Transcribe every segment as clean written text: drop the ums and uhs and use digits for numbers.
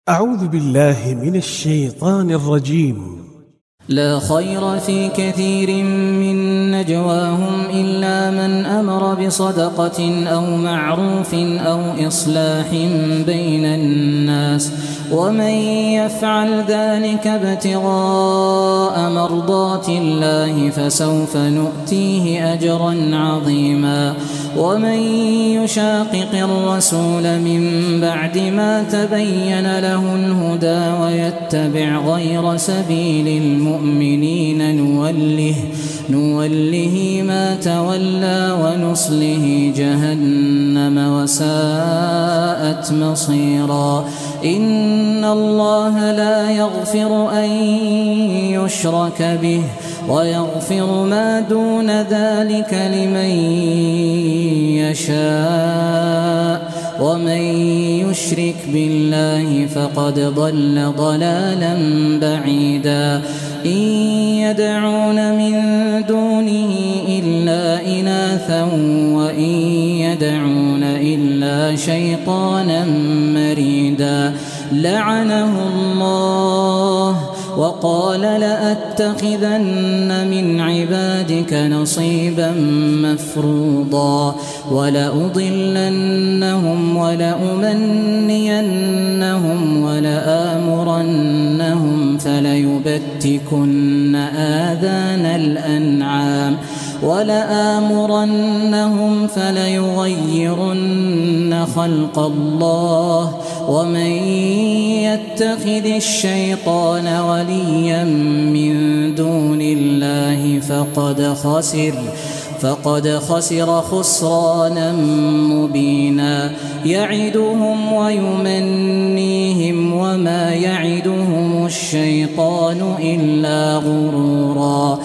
أعوذ بالله من الشيطان الرجيم. لا خير في كثير من نجواهم إلا من أمر بصدقة أو معروف أو إصلاح بين الناس ومن يفعل ذلك ابتغاء مرضات الله فسوف نؤتيه أجرا عظيما ومن يشاقق الرسول من بعد ما تبين له الهدى ويتبع غير سبيل المؤمنين نوله ما تولى ونصله جهنم وساءت مصيرا إن الله لا يغفر أن يشرك به ويغفر ما دون ذلك لمن يشاء ومن يشرك بالله فقد ضل ضلالا بعيدا إن يدعون من دونه إلا إناثا وإن يدعون إلا شيطانا مريدا لعنه الله وقال لأتخذن من عبادك نصيبا مفروضا ولأضلنهم ولأمنينهم ولآمرنهم فليبتكن آذان الأنعام ولآمرنهم فليغيرن خلق الله ومن يتخذ الشيطان وليا من دون الله فقد خسر خسرانا مبينا يعدهم ويمنيهم وما يعدهم الشيطان إلا غرورا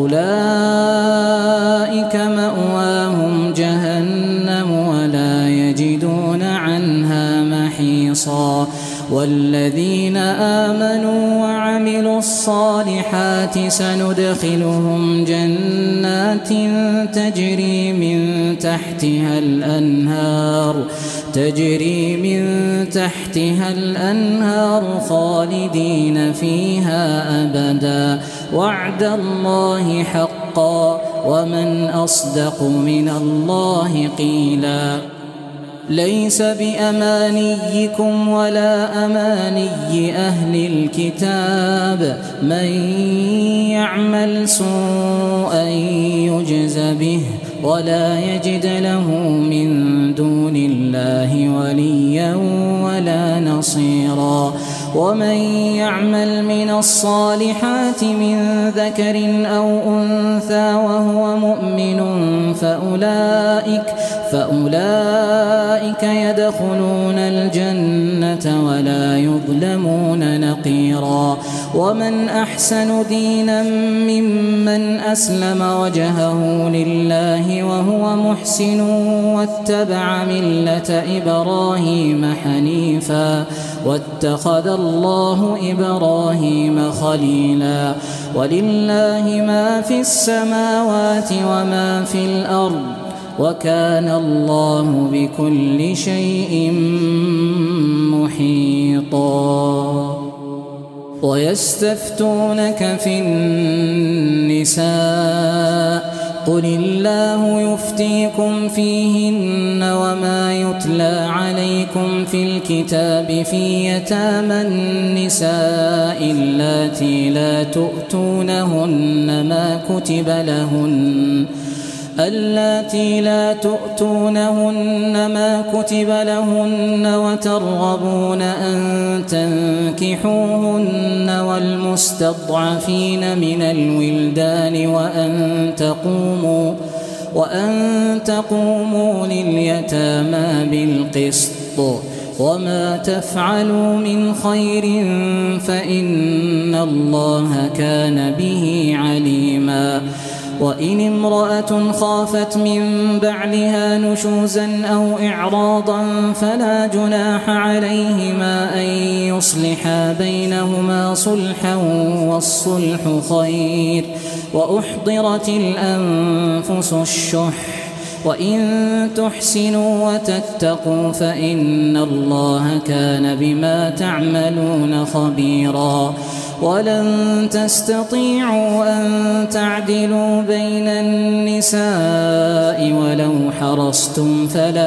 أولئك مأواهم جهنم ولا يجدون عنها محيصا والذين آمنوا وعملوا الصالحات سندخلهم جنات تجري من تحتها الأنهار خالدين فيها أبدا وعد الله حقا ومن أصدق من الله قيلا ليس بأمانيكم ولا أماني أهل الكتاب من يعمل سوءا يجز به ولا يجد له من دون الله وليا ولا نصيرا ومن يعمل من الصالحات من ذكر أو أنثى وهو مؤمن فأولئك يدخلون الجنة ولا يظلمون نقيرا ومن أحسن دينا ممن أسلم وجهه لله وهو محسن واتبع ملة إبراهيم حنيفا واتخذ الله إبراهيم خليلا ولله ما في السماوات وما في الأرض وكان الله بكل شيء محيطا ويستفتونك في النساء قل الله يفتيكم فيهن وما يتلى عليكم في الكتاب في يتامى النساء اللاتي لا تؤتونهن ما كتب لهن وترغبون أن تنكحوهن والمستضعفين من الولدان وأن تقوموا لليتامى بالقسط وما تفعلوا من خير فإن الله كان به عليما وإن امرأة خافت من بعلها نشوزا أو إعراضا فلا جناح عليهما أن يصلحا بينهما صلحا والصلح خير وأحضرت الأنفس الشح وإن تحسنوا وتتقوا فإن الله كان بما تعملون خبيرا. ولن تستطيعوا أن تعدلوا بين النساء ولو حرصتم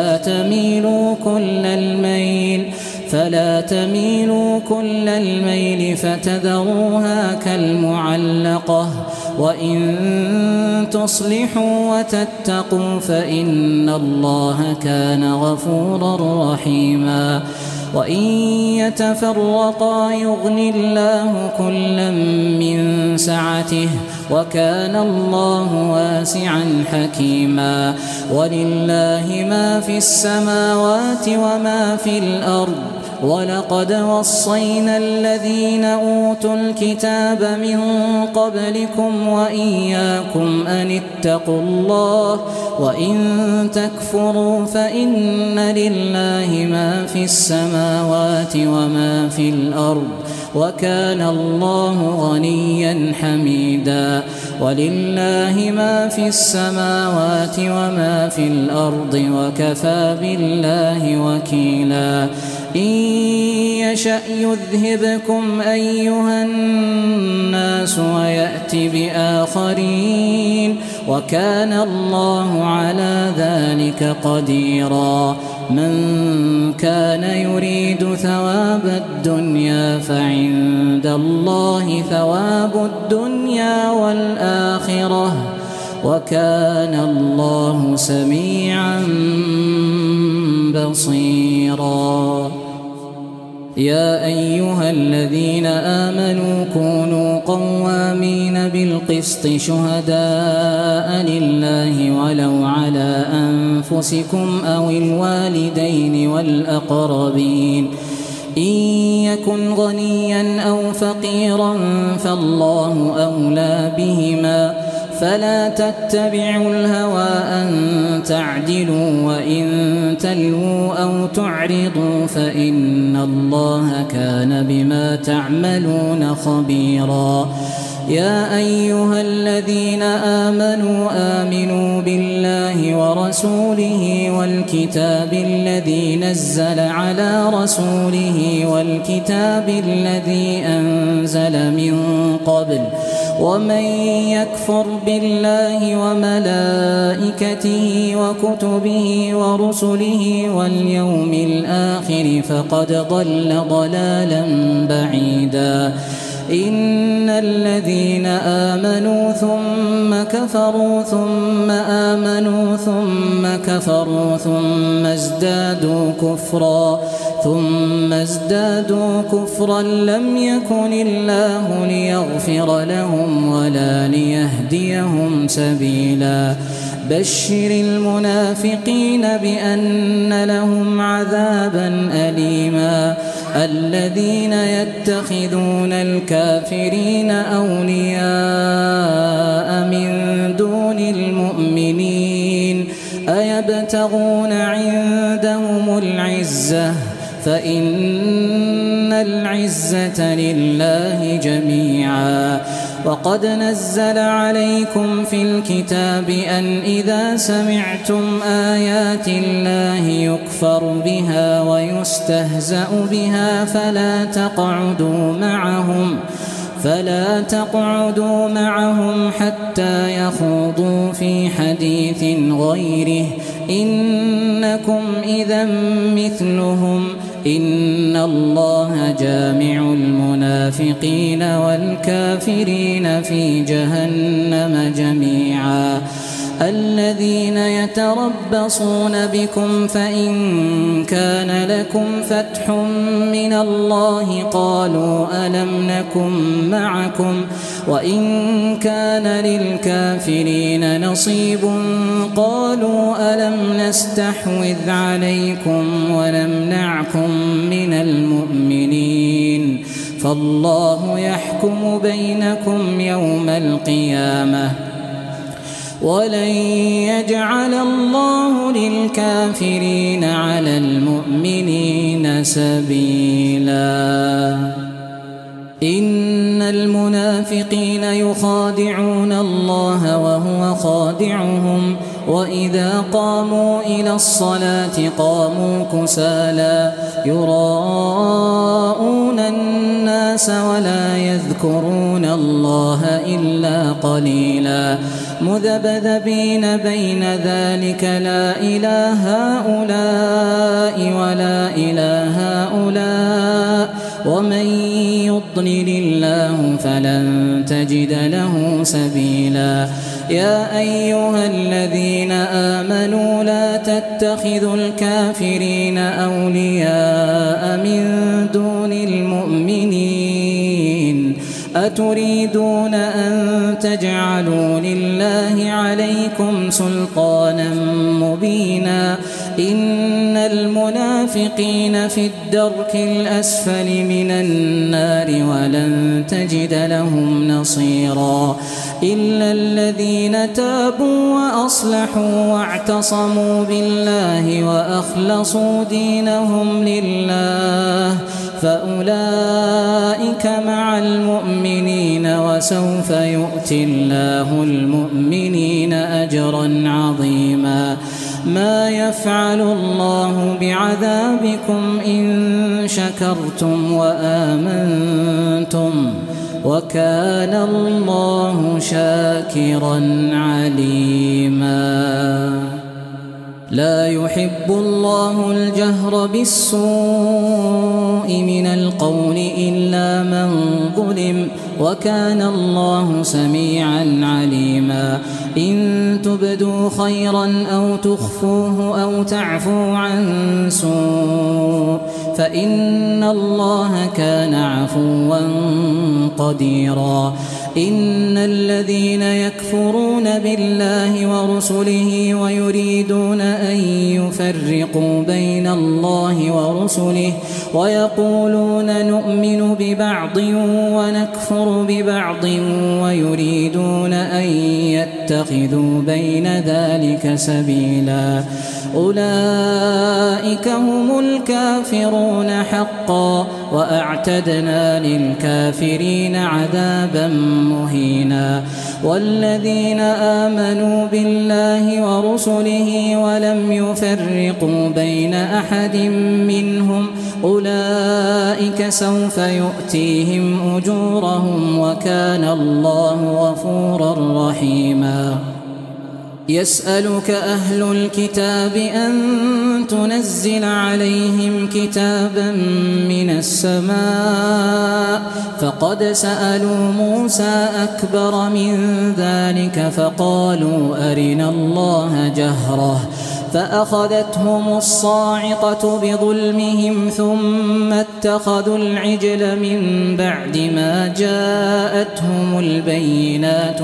فلا تميلوا كل الميل فتذروها كالمعلقة. وإن تصلحوا وتتقوا فإن الله كان غفورا رحيما. وإن يتفرقا يغن الله كلا من سعته وكان الله واسعا حكيما. ولله ما في السماوات وما في الأرض. ولقد وصينا الذين أوتوا الكتاب من قبلكم وإياكم أن اتقوا الله. وإن تكفروا فإن لله ما في السماوات وما في الأرض وكان الله غنيا حميدا. ولله ما في السماوات وما في الأرض وكفى بالله وكيلا. إن يشأ يذهبكم أيها الناس ويأت بآخرين وكان الله على ذلك قديرا. من كان يريد ثواب الدنيا فعند الله ثواب الدنيا والآخرة وكان الله سميعا بصيرا. يا أيها الذين آمنوا كونوا قوامين بالقسط شهداء لله ولو على أنفسكم أو الوالدين والأقربين. إن يكن غنيا أو فقيرا فالله أولى بهما فلا تتبعوا الهوى أن تعدلوا وإن تلووا أو تعرضوا فإن الله كان بما تعملون خبيرا. يا أيها الذين آمنوا بالله ورسوله والكتاب الذي نزل على رسوله والكتاب الذي أنزل من قبل ومن يكفر بالله وملائكته وكتبه ورسله واليوم الآخر فقد ضل ضلالا بعيدا. إن الذين آمنوا ثم كفروا ثم آمنوا ثم كفروا ثم ازدادوا كفرا لم يكن الله ليغفر لهم ولا ليهديهم سبيلا. بشر المنافقين بأن لهم عذابا أليما. الذين يتخذون الكافرين أولياء من دون المؤمنين أيبتغون عندهم العزة فإن العزة لله جميعا. وقد نزل عليكم في الكتاب أن إذا سمعتم آيات الله يكفر بها ويستهزأ بها فلا تقعدوا معهم حتى يخوضوا في حديث غيره إنكم إذا مثلهم إن الله جامع المنافقين والكافرين في جهنم جميعا. الذين يتربصون بكم فإن كان لكم فتح من الله قالوا ألم نكن معكم وإن كان للكافرين نصيب قالوا ألم نستحوذ عليكم ونمنعكم من المؤمنين فالله يحكم بينكم يوم القيامة ولن يجعل الله للكافرين على المؤمنين سبيلا. إن المنافقين يخادعون الله وهو خادعهم وإذا قاموا إلى الصلاة قاموا كسالى يراءون الناس ولا يذكرون الله إلا قليلا مذبذبين بين ذلك لا إلى هؤلاء ولا إلى هؤلاء ومن يضلل الله فلن تجد له سبيلا يا أيها الذين آمنوا لا تتخذوا الكافرين أولياء من دون المؤمنين أتريدون أن تجعلوا لله عليكم سلطانا مبينا إن المنافقين في الدرك الأسفل من النار ولن تجد لهم نصيرا إلا الذين تابوا وأصلحوا واعتصموا بالله وأخلصوا دينهم لله فأولئك مع المؤمنين وسوف يؤتي الله المؤمنين أجرا عظيما ما يفعل الله بعذابكم إن شكرتم وآمنتم وكان الله شاكرا عليما لا يحب الله الجهر بالسوء من القول إلا من ظلم وكان الله سميعا عليما إن تبدوا خيرا أو تخفوه أو تعفوا عن سوء فإن الله كان عفوا قديرا إن الذين يكفرون بالله ورسله ويريدون أن يفرقوا بين الله ورسله ويقولون نؤمن ببعض ونكفر ببعض ويريدون أن يتخذوا بين ذلك سبيلا أولئك هم الكافرون حقا وأعتدنا للكافرين عذابا مهينا والذين آمنوا بالله ورسله ولم يفرقوا بين أحد منهم أولئك سوف يؤتيهم أجورهم وكان الله غفورا رحيما يسألك أهل الكتاب أن تنزل عليهم كتابا من السماء فقد سألوا موسى أكبر من ذلك فقالوا أرنا الله جهرة فأخذتهم الصاعقة بظلمهم ثم اتخذوا العجل من بعد ما جاءتهم البينات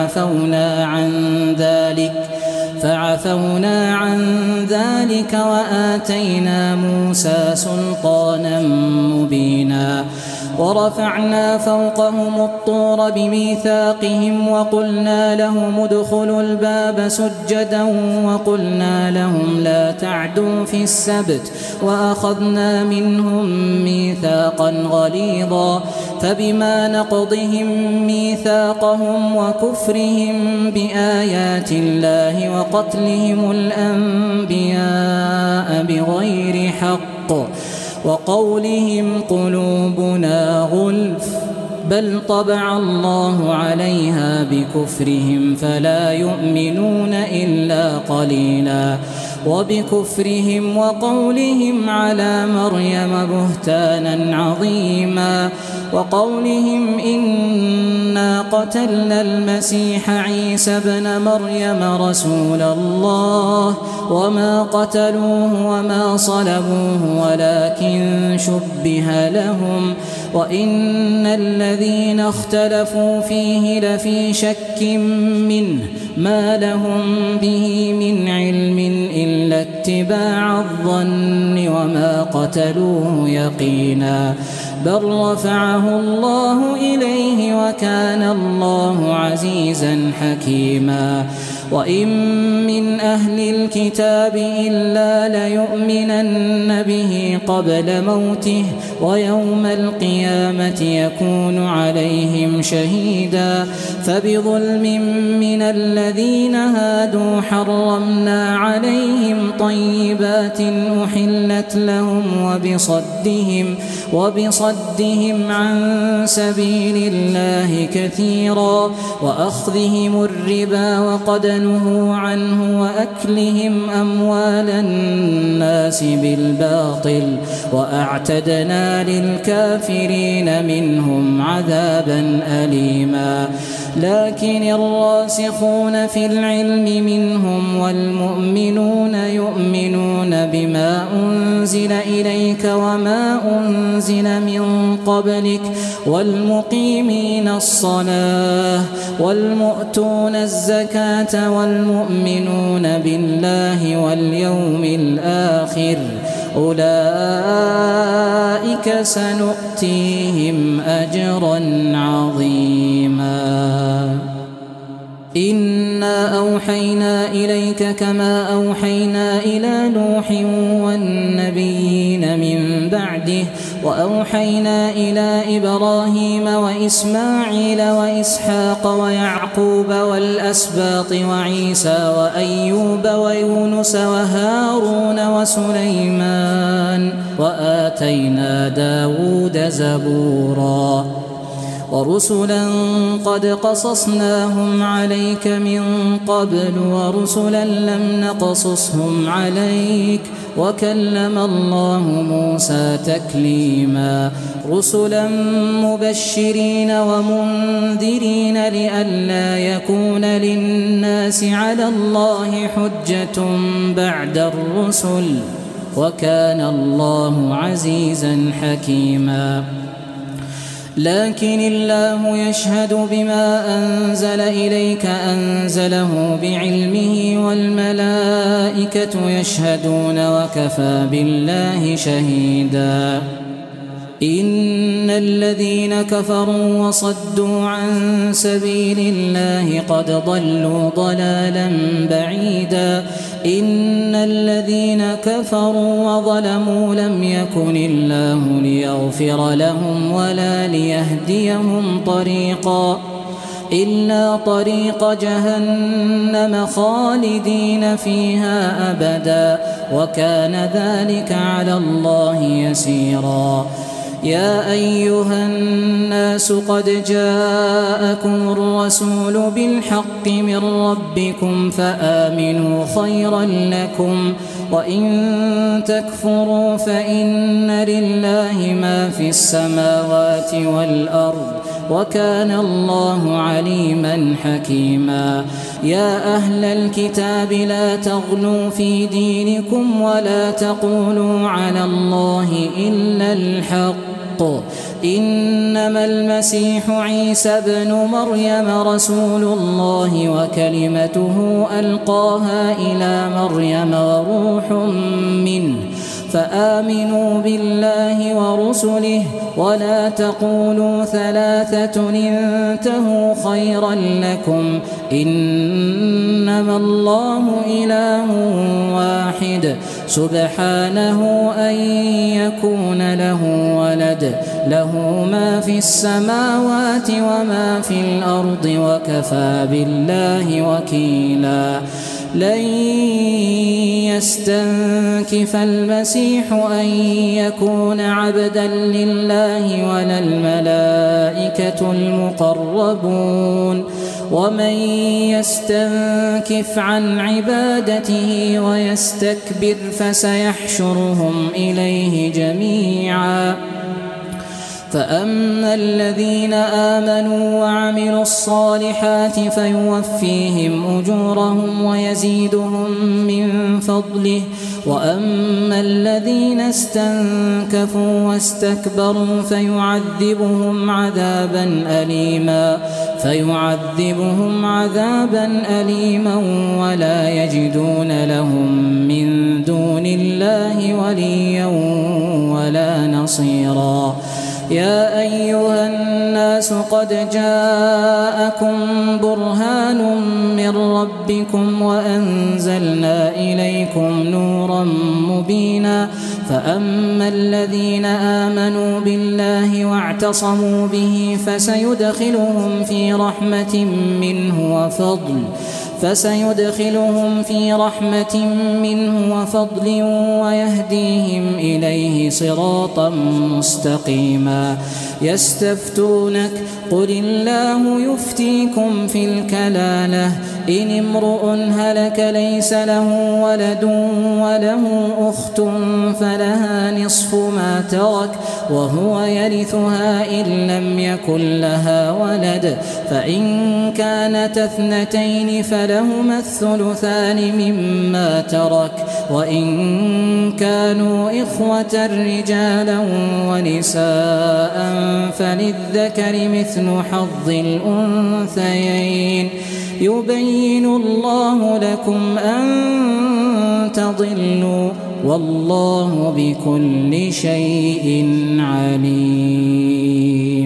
فعفونا عن ذلك وآتينا موسى سلطانا مبينا ورفعنا فوقهم الطور بميثاقهم وقلنا لهم ادخلوا الباب سجدا وقلنا لهم لا تعدوا في السبت وأخذنا منهم ميثاقا غليظا فبما نقضهم ميثاقهم وكفرهم بآيات الله وقتلهم الأنبياء بغير حق وقولهم قلوبنا غلف بل طبع الله عليها بكفرهم فلا يؤمنون إلا قليلا وبكفرهم وقولهم على مريم بهتانا عظيما وقولهم إنا قتلنا المسيح عيسى ابن مريم رسول الله وما قتلوه وما صلبوه ولكن شبه لهم وإن الذين اختلفوا فيه لفي شك منه ما لهم به من علم إلا اتباع الظن وما قتلوه يقينا بل رفعه الله إليه وكان الله عزيزا حكيما وإن من أهل الكتاب إلا ليؤمنن به قبل موته ويوم القيامة يكون عليهم شهيدا فبظلم من الذين هادوا حرمنا عليهم طيبات أحلت لهم وبصدهم عن سبيل الله كثيرا وأخذهم الربا وقد نهوا عنه وأكلهم أموال الناس بالباطل وأعتدنا للكافرين منهم عذابا أليما لكن الراسخون في العلم منهم والمؤمنون يؤمنون بما أنزل إليك وما أنزل من قبلك والمقيمين الصلاة والمؤتون الزكاة والمؤمنون بالله واليوم الآخر أولئك سنؤتيهم أجرا عظيما إنا أوحينا إليك كما أوحينا إلى نوح والنبيين من بعده وأوحينا إلى إبراهيم وإسماعيل وإسحاق ويعقوب والأسباط وعيسى وأيوب ويونس وهارون وسليمان وآتينا داود زبورا ورسلا قد قصصناهم عليك من قبل ورسلا لم نقصصهم عليك وكلم الله موسى تكليما رسلا مبشرين ومنذرين لئلا يكون للناس على الله حجة بعد الرسل وكان الله عزيزا حكيما لكن الله يشهد بما أنزل إليك أنزله بعلمه والملائكة يشهدون وكفى بالله شهيدا إن الذين كفروا وصدوا عن سبيل الله قد ضلوا ضلالا بعيدا إن الذين كفروا وظلموا لم يكن الله ليغفر لهم ولا ليهديهم طريقا إلا طريق جهنم خالدين فيها أبدا وكان ذلك على الله يسيرا يا أيها الناس قد جاءكم الرسول بالحق من ربكم فآمنوا خيرا لكم وإن تكفروا فإن لله ما في السماوات والأرض وكان الله عليما حكيما يا أهل الكتاب لا تغلوا في دينكم ولا تقولوا على الله إلا الحق إنما المسيح عيسى ابن مريم رسول الله وكلمته ألقاها إلى مريم وروح منه فآمنوا بالله ورسله ولا تقولوا ثلاثة انتهوا خيرا لكم إنما الله إله واحد سبحانه أن يكون له ولد له ما في السماوات وما في الأرض وكفى بالله وكيلا لن يستنكف المسيح أن يكون عبدا لله ولا الملائكة المقربون ومن يستنكف عن عبادته ويستكبر فسيحشرهم إليه جميعا فأما الذين آمنوا وعملوا الصالحات فيوفيهم أجورهم ويزيدهم من فضله وأما الذين استنكفوا واستكبروا فيعذبهم عذابا أليما ولا يجدون لهم من دون الله وليا ولا نصيرا يا أيها الناس قد جاءكم برهان من ربكم وأنزلنا إليكم نورا مبينا فأما الذين آمنوا بالله واعتصموا به فسيدخلهم في رحمة منه وفضل ويهديهم إليه صراطا مستقيما يستفتونك قل الله يفتيكم في الكلالة إن امرؤ هلك ليس له ولد وله أخت فلها نصف ما ترك وهو يرثها إن لم يكن لها ولد فإن كانت اثنتين فلهما الثلثان مما ترك وإن كانوا إخوة رجالا ونساء فللذكر مثل حظ الأنثيين يبين الله لكم أن تضلوا والله بكل شيء عليم.